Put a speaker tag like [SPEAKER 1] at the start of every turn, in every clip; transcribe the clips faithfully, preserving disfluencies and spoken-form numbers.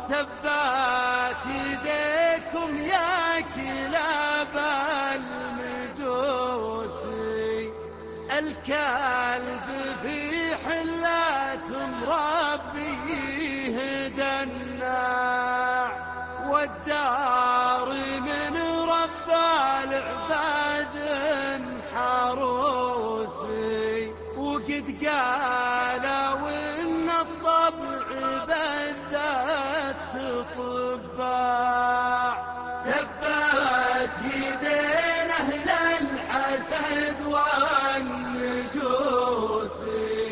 [SPEAKER 1] تبات يديكم يا كلاب المجوس، الكلب في حلة مربيه دناع، والدار من رب العباد حروسي، وقد قالوا ان الطبع بدت طباع. تبت يدين اهل الحسد والنجوس،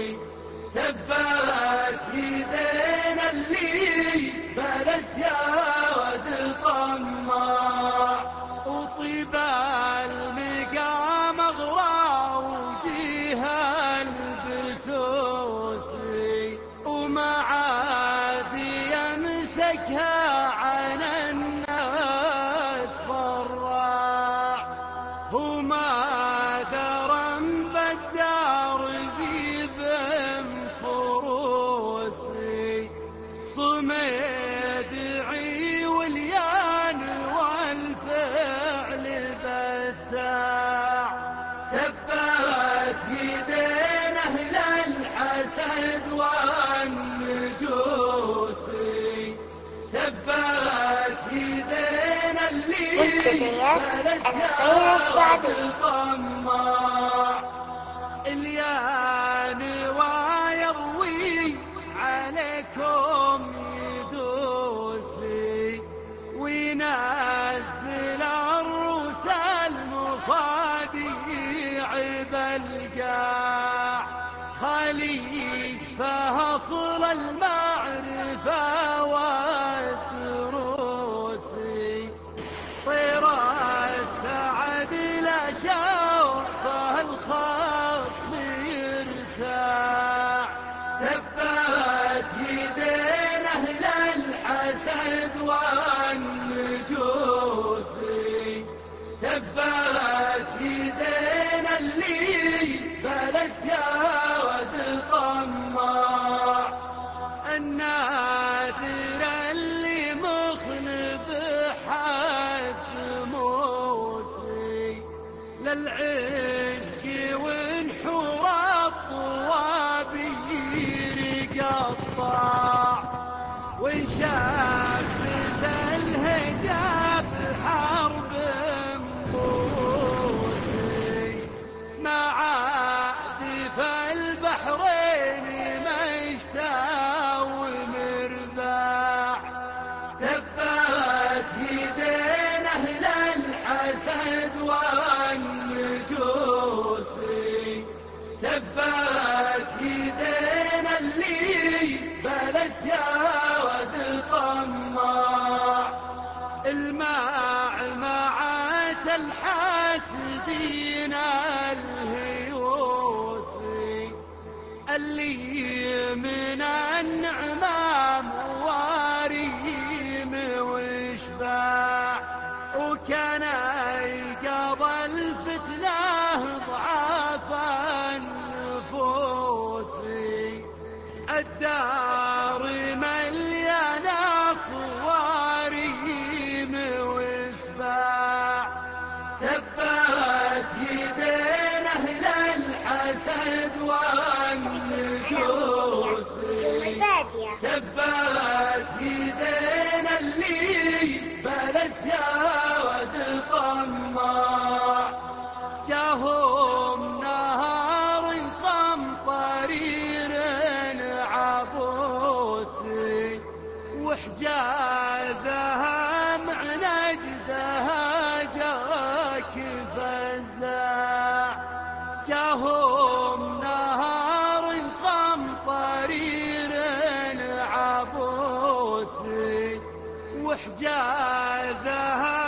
[SPEAKER 1] تبت يدين اللي بلس يا ود طماع، وطيب المقام اغرى وجيها البسوسي، وما عاد يمسكها عن الناس فراع، وما درم بالدار ذيب فروسي، صميدعي واليان والفعل بتاع. تبت يدين اهل الحسد والنجوس، تبت يدين اللي بلس يا طماع، اليان ويروي عليكم يدوسي، وينزل الروس المصاديع بالقاع، خليفة أصل المعرفة والدروسي، طير السعد لا شوقه الخصم يرتاع. تبت يدين اهل الحسد والنجوس، تبت يدين اللي بلس يا ود طماع، الناذر اللي مخلف حد موسي، للعق ونحور الطوابير قطاع، وانشافت الهجاب حرب بروسي، ما عاد في البحرين مشتاوي مرباع. تبت يدين اهل الحسد والنجوس، تبت يدين اللي بلس يا ود طماع، المعمعة الحاسدين الهيوسي، اللي من النعمام واريم وشباع، وكان يقضى الفتنة ضعاف النفوسي، الدار مليانة صواريم وسباع. تبت يدين اهل الحسد والنجوس، تبت يدين اللي بلس يا ود طماع، جاهم نهار قمطرير عبوسي، وحجازها مع نجدها جاك فزاع، جاهم نهار قمطرير عبوسي، وحجازها